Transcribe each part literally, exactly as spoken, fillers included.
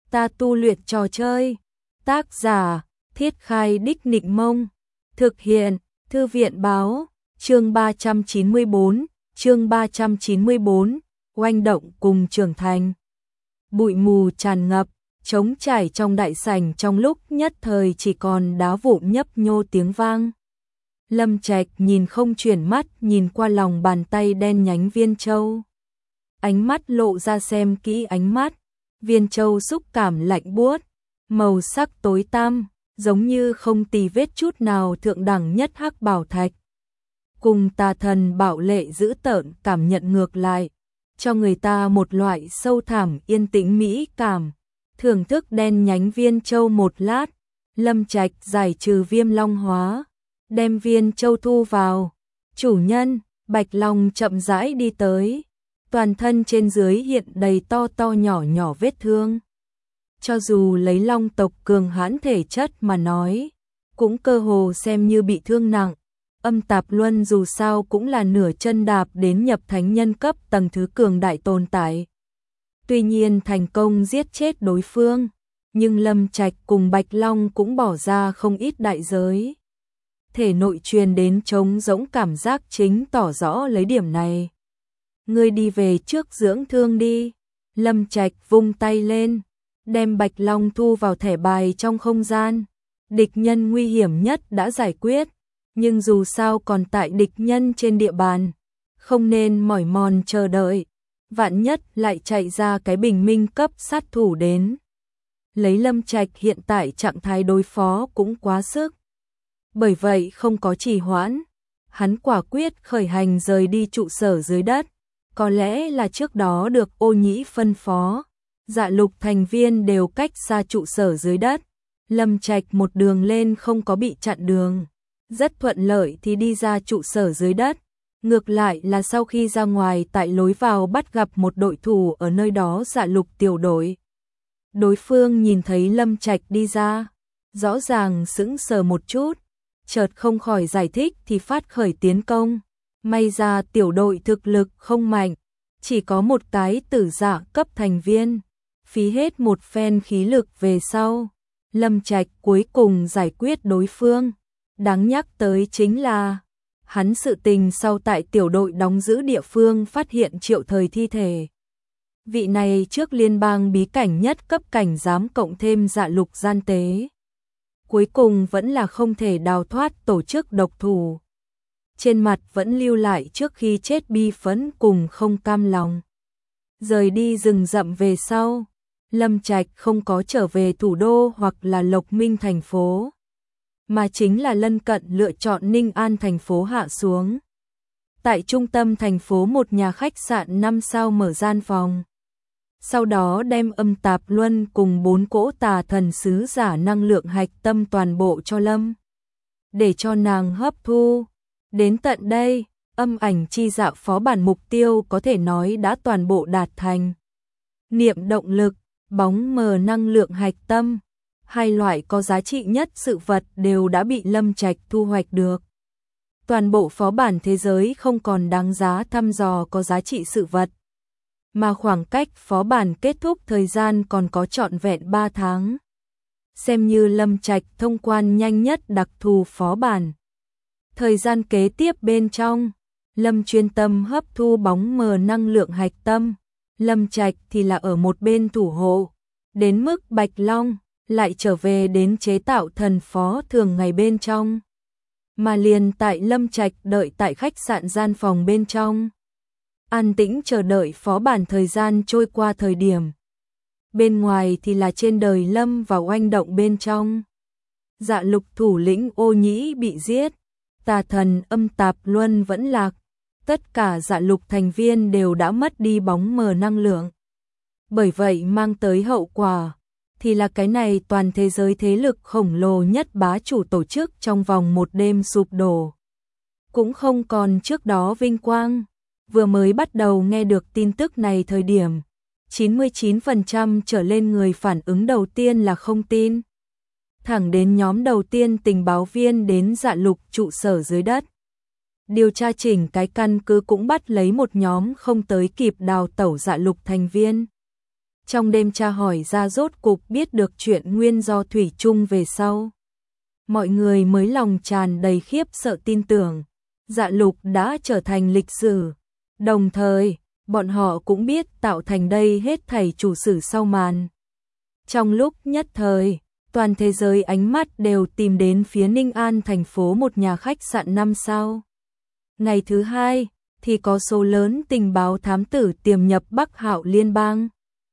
Ta tu luyện trò chơi. Tác giả, Thiết Khai Đích Nịnh Mông. Thực hiện, Thư viện Báo. Chương ba trăm chín mươi bốn, chương ba trăm chín mươi bốn, oanh động cùng trưởng thành. Bụi mù tràn ngập, trống trải trong đại sảnh, trong lúc nhất thời chỉ còn đá vụn nhấp nhô tiếng vang. Lâm Trạch nhìn không chuyển mắt, nhìn qua lòng bàn tay đen nhánh viên châu. Ánh mắt lộ ra xem kỹ ánh mắt, viên châu xúc cảm lạnh buốt, màu sắc tối tăm, giống như không tì vết chút nào thượng đẳng nhất hắc bảo thạch. Cùng tà thần bạo lệ dữ tợn cảm nhận ngược lại, cho người ta một loại sâu thẳm yên tĩnh mỹ cảm. Thưởng thức đen nhánh viên châu một lát, Lâm Trạch giải trừ viêm long hóa, đem viên châu thu vào. Chủ nhân, Bạch Long chậm rãi đi tới, toàn thân trên dưới hiện đầy to to nhỏ nhỏ vết thương. Cho dù lấy long tộc cường hãn thể chất mà nói, cũng cơ hồ xem như bị thương nặng. Âm Tạp Luân dù sao cũng là nửa chân đạp đến nhập thánh nhân cấp tầng thứ cường đại tồn tại. Tuy nhiên thành công giết chết đối phương, nhưng Lâm Trạch cùng Bạch Long cũng bỏ ra không ít đại giới. Thể nội truyền đến trống rỗng cảm giác chính tỏ rõ lấy điểm này. Ngươi đi về trước dưỡng thương đi. Lâm Trạch vung tay lên, đem Bạch Long thu vào thẻ bài trong không gian. Địch nhân nguy hiểm nhất đã giải quyết, nhưng dù sao còn tại địch nhân trên địa bàn, không nên mỏi mòn chờ đợi. Vạn nhất lại chạy ra cái bình minh cấp sát thủ đến. Lấy Lâm Trạch hiện tại trạng thái đối phó cũng quá sức. Bởi vậy không có trì hoãn, hắn quả quyết khởi hành rời đi trụ sở dưới đất. Có lẽ là trước đó được Ô Nhĩ phân phó, Dạ Lục thành viên đều cách xa trụ sở dưới đất. Lâm Trạch một đường lên không có bị chặn đường, rất thuận lợi thì đi ra trụ sở dưới đất. Ngược lại là sau khi ra ngoài tại lối vào bắt gặp một đội thủ ở nơi đó, Dạ Lục tiểu đội. Đối phương nhìn thấy Lâm Trạch đi ra, rõ ràng sững sờ một chút, chợt không khỏi giải thích thì phát khởi tiến công. May ra tiểu đội thực lực không mạnh, chỉ có một cái tử dạ cấp thành viên, phí hết một phen khí lực về sau, Lâm Trạch cuối cùng giải quyết đối phương. Đáng nhắc tới chính là hắn sự tình sau tại tiểu đội đóng giữ địa phương phát hiện Triệu Thời thi thể. Vị này trước liên bang bí cảnh nhất cấp cảnh giám cộng thêm Dạ Lục gian tế, cuối cùng vẫn là không thể đào thoát tổ chức độc thủ. Trên mặt vẫn lưu lại trước khi chết bi phẫn cùng không cam lòng. Rời đi rừng rậm về sau, Lâm Trạch không có trở về thủ đô hoặc là Lộc Minh thành phố, mà chính là lân cận lựa chọn Ninh An thành phố hạ xuống. Tại trung tâm thành phố một nhà khách sạn năm sao mở gian phòng. Sau đó đem Âm Tạp Luân cùng bốn cỗ tà thần sứ giả năng lượng hạch tâm toàn bộ cho Lâm, để cho nàng hấp thu. Đến tận đây, âm ảnh chi dạ phó bản mục tiêu có thể nói đã toàn bộ đạt thành. Niệm động lực, bóng mờ năng lượng hạch tâm, hai loại có giá trị nhất sự vật đều đã bị Lâm Trạch thu hoạch được. Toàn bộ phó bản thế giới không còn đáng giá thăm dò có giá trị sự vật, mà khoảng cách phó bản kết thúc thời gian còn có trọn vẹn ba tháng. Xem như Lâm Trạch thông quan nhanh nhất đặc thù phó bản. Thời gian kế tiếp bên trong, Lâm chuyên tâm hấp thu bóng mờ năng lượng hạch tâm, Lâm Trạch thì là ở một bên thủ hộ. Đến mức Bạch Long lại trở về đến chế tạo thần phó thường ngày bên trong. Mà liền tại Lâm Trạch đợi tại khách sạn gian phòng bên trong, an tĩnh chờ đợi phó bản thời gian trôi qua thời điểm. Bên ngoài thì là trên đời Lâm và oanh động bên trong. Dạ Lục thủ lĩnh Ô Nhĩ bị giết, tà thần Âm Tạp Luân vẫn lạc, tất cả Dạ Lục thành viên đều đã mất đi bóng mờ năng lượng. Bởi vậy mang tới hậu quả thì là cái này toàn thế giới thế lực khổng lồ nhất bá chủ tổ chức trong vòng một đêm sụp đổ. Cũng không còn trước đó vinh quang. Vừa mới bắt đầu nghe được tin tức này thời điểm, chín mươi chín phần trăm trở lên người phản ứng đầu tiên là không tin. Thẳng đến nhóm đầu tiên tình báo viên đến Dạ Lục trụ sở dưới đất. Điều tra chỉnh cái căn cứ cũng bắt lấy một nhóm không tới kịp đào tẩu Dạ Lục thành viên. Trong đêm tra hỏi ra rốt cục biết được chuyện nguyên do Thủy Chung về sau. Mọi người mới lòng tràn đầy khiếp sợ tin tưởng, Dạ Lục đã trở thành lịch sử. Đồng thời, bọn họ cũng biết tạo thành đây hết thảy chủ sử sau màn. Trong lúc nhất thời, toàn thế giới ánh mắt đều tìm đến phía Ninh An thành phố một nhà khách sạn năm sao. Ngày thứ hai, thì có số lớn tình báo thám tử tiềm nhập Bắc Hạo Liên bang.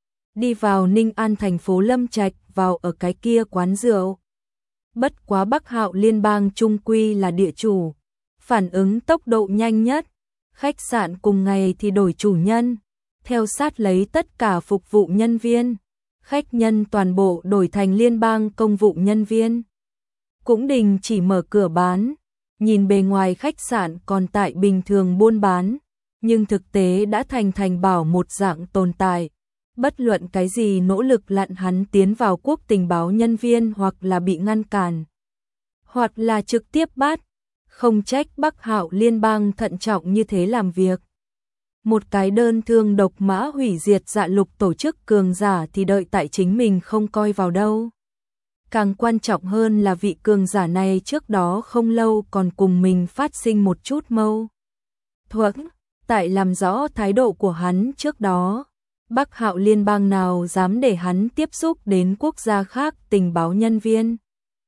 Đi vào Ninh An thành phố Lâm Trạch vào ở cái kia quán rượu. Bất quá Bắc Hạo Liên bang trung quy là địa chủ, phản ứng tốc độ nhanh nhất. Khách sạn cùng ngày thì đổi chủ nhân, theo sát lấy tất cả phục vụ nhân viên. Khách nhân toàn bộ đổi thành liên bang công vụ nhân viên. Cũng đình chỉ mở cửa bán, nhìn bề ngoài khách sạn còn tại bình thường buôn bán, nhưng thực tế đã thành thành bảo một dạng tồn tại. Bất luận cái gì nỗ lực lặn hắn tiến vào quốc tình báo nhân viên hoặc là bị ngăn cản, hoặc là trực tiếp bắt, không trách Bắc Hạo Liên bang thận trọng như thế làm việc. Một cái đơn thương độc mã hủy diệt Dạ Lục tổ chức cường giả thì đợi tại chính mình không coi vào đâu. Càng quan trọng hơn là vị cường giả này trước đó không lâu còn cùng mình phát sinh một chút mâu thuẫn, tại làm rõ thái độ của hắn trước đó. Bắc Hạo Liên bang nào dám để hắn tiếp xúc đến quốc gia khác tình báo nhân viên.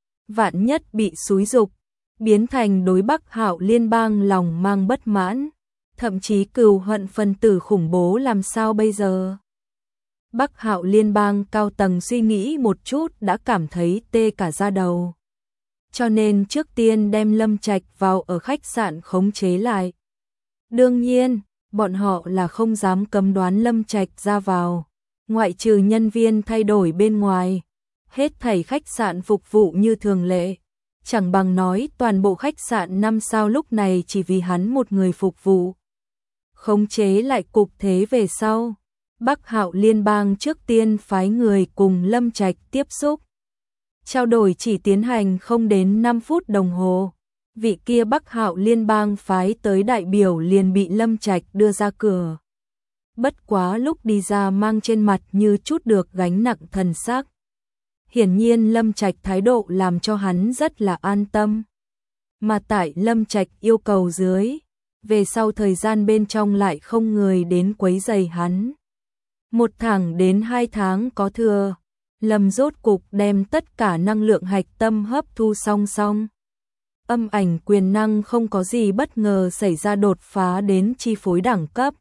Vạn nhất bị xúi dục, biến thành đối Bắc Hạo Liên bang lòng mang bất mãn, thậm chí cừu hận phân tử khủng bố làm sao bây giờ. Bắc Hạo Liên bang cao tầng suy nghĩ một chút đã cảm thấy tê cả da đầu. Cho nên trước tiên đem Lâm Trạch vào ở khách sạn khống chế lại. Đương nhiên, bọn họ là không dám cấm đoán Lâm Trạch ra vào, ngoại trừ nhân viên thay đổi bên ngoài, hết thảy khách sạn phục vụ như thường lệ. Chẳng bằng nói toàn bộ khách sạn năm sao lúc này chỉ vì hắn một người phục vụ. Khống chế lại cục thế về sau, Bắc Hạo Liên bang trước tiên phái người cùng Lâm Trạch tiếp xúc. Trao đổi chỉ tiến hành không đến năm phút đồng hồ, vị kia Bắc Hạo Liên bang phái tới đại biểu liền bị Lâm Trạch đưa ra cửa. Bất quá lúc đi ra mang trên mặt như chút được gánh nặng thần sắc. Hiển nhiên Lâm Trạch thái độ làm cho hắn rất là an tâm. Mà tại Lâm Trạch yêu cầu dưới, về sau thời gian bên trong lại không người đến quấy rầy hắn. Một thẳng đến hai tháng có thừa, Lâm rốt cục đem tất cả năng lượng hạch tâm hấp thu song song. Âm ảnh quyền năng không có gì bất ngờ xảy ra đột phá đến chi phối đẳng cấp.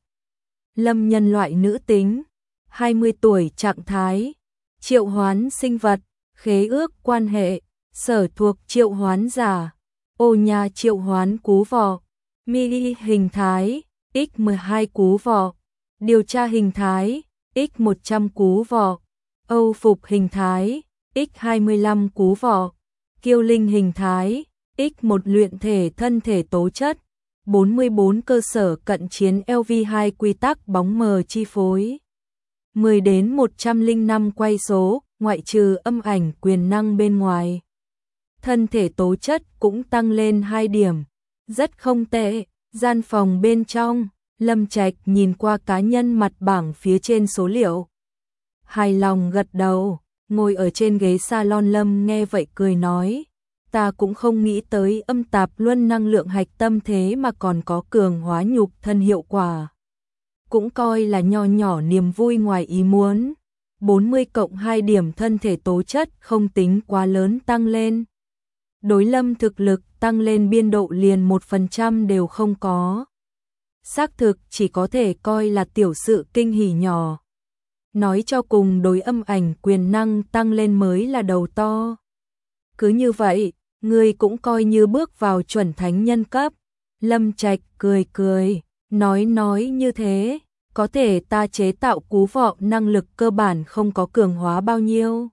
Lâm nhân loại nữ tính, hai mươi tuổi trạng thái, triệu hoán sinh vật, khế ước quan hệ, sở thuộc triệu hoán giả, ô nhà triệu hoán cú vọ, mini hình thái, x mười hai cú vọ, điều tra hình thái, x một trăm cú vọ, âu phục hình thái, x hai mươi lăm cú vọ, kiêu linh hình thái, x một luyện thể thân thể tố chất, bốn mươi bốn cơ sở cận chiến L V hai quy tắc bóng mờ chi phối, mười đến một trăm lẻ năm quay số, ngoại trừ âm ảnh quyền năng bên ngoài. Thân thể tố chất cũng tăng lên hai điểm, rất không tệ. Gian phòng bên trong, Lâm Trạch nhìn qua cá nhân mặt bảng phía trên số liệu. Hài lòng gật đầu, ngồi ở trên ghế salon. Lâm nghe vậy cười nói, ta cũng không nghĩ tới âm tạp luân năng lượng hạch tâm thế mà còn có cường hóa nhục thân hiệu quả. Cũng coi là nho nhỏ niềm vui ngoài ý muốn. bốn mươi cộng hai điểm thân thể tố chất không tính quá lớn tăng lên. Đối Lâm thực lực tăng lên biên độ liền một phần trăm đều không có. Xác thực chỉ có thể coi là tiểu sự kinh hỉ nhỏ. Nói cho cùng đối âm ảnh quyền năng tăng lên mới là đầu to. Cứ như vậy, ngươi cũng coi như bước vào chuẩn thánh nhân cấp. Lâm Trạch cười cười, nói nói như thế, có thể ta chế tạo cú vọ năng lực cơ bản không có cường hóa bao nhiêu.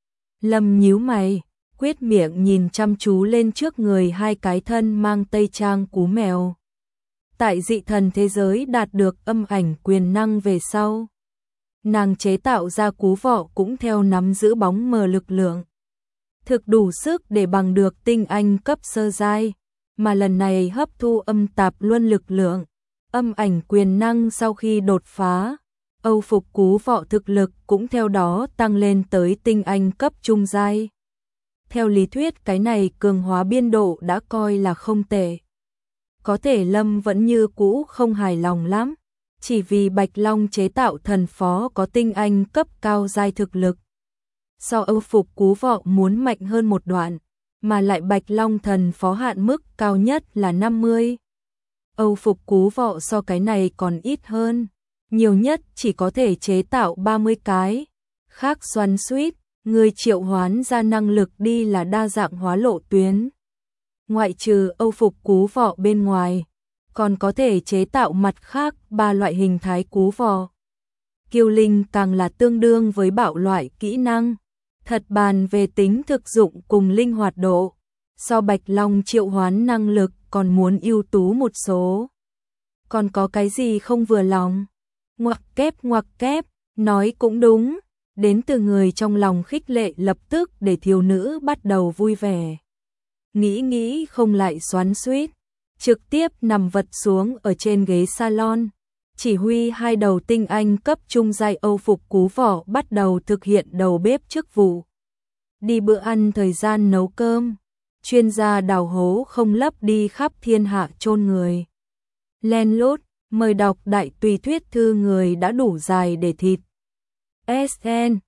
Lâm nhíu mày, quyết miệng nhìn chăm chú lên trước người hai cái thân mang tây trang cú mèo. Tại dị thần thế giới đạt được âm ảnh quyền năng về sau, nàng chế tạo ra cú vọ cũng theo nắm giữ bóng mờ lực lượng. Thực đủ sức để bằng được tinh anh cấp sơ giai, mà lần này hấp thu âm tạp luân lực lượng, âm ảnh quyền năng sau khi đột phá, Âu Phục Cú Vọ thực lực cũng theo đó tăng lên tới tinh anh cấp trung giai. Theo lý thuyết cái này cường hóa biên độ đã coi là không tệ. Có thể Lâm vẫn như cũ không hài lòng lắm, chỉ vì Bạch Long chế tạo thần phó có tinh anh cấp cao giai thực lực. So Âu Phục Cú Vọ muốn mạnh hơn một đoạn, mà lại Bạch Long thần phó hạn mức cao nhất là năm mươi. Âu Phục Cú Vọ so cái này còn ít hơn, nhiều nhất chỉ có thể chế tạo ba mươi cái. Khác xoắn suýt, người triệu hoán ra năng lực đi là đa dạng hóa lộ tuyến. Ngoại trừ Âu Phục Cú Vọ bên ngoài, còn có thể chế tạo mặt khác ba loại hình thái cú vọ. Kiêu Linh càng là tương đương với bạo loại kỹ năng. Thật bàn về tính thực dụng cùng linh hoạt độ, so Bạch Long triệu hoán năng lực còn muốn ưu tú một số. Còn có cái gì không vừa lòng? Ngoặc kép ngoặc kép, nói cũng đúng, đến từ người trong lòng khích lệ lập tức để thiếu nữ bắt đầu vui vẻ. Nghĩ nghĩ không lại xoắn xuýt, trực tiếp nằm vật xuống ở trên ghế salon, chỉ huy hai đầu tinh anh cấp trung giai Âu Phục Cú Vọ bắt đầu thực hiện đầu bếp chức vụ. Đi bữa ăn thời gian nấu cơm, chuyên gia đào hố không lấp đi khắp thiên hạ chôn người. Len lút, mời đọc đại tùy thuyết thư người đã đủ dài để thịt. ét en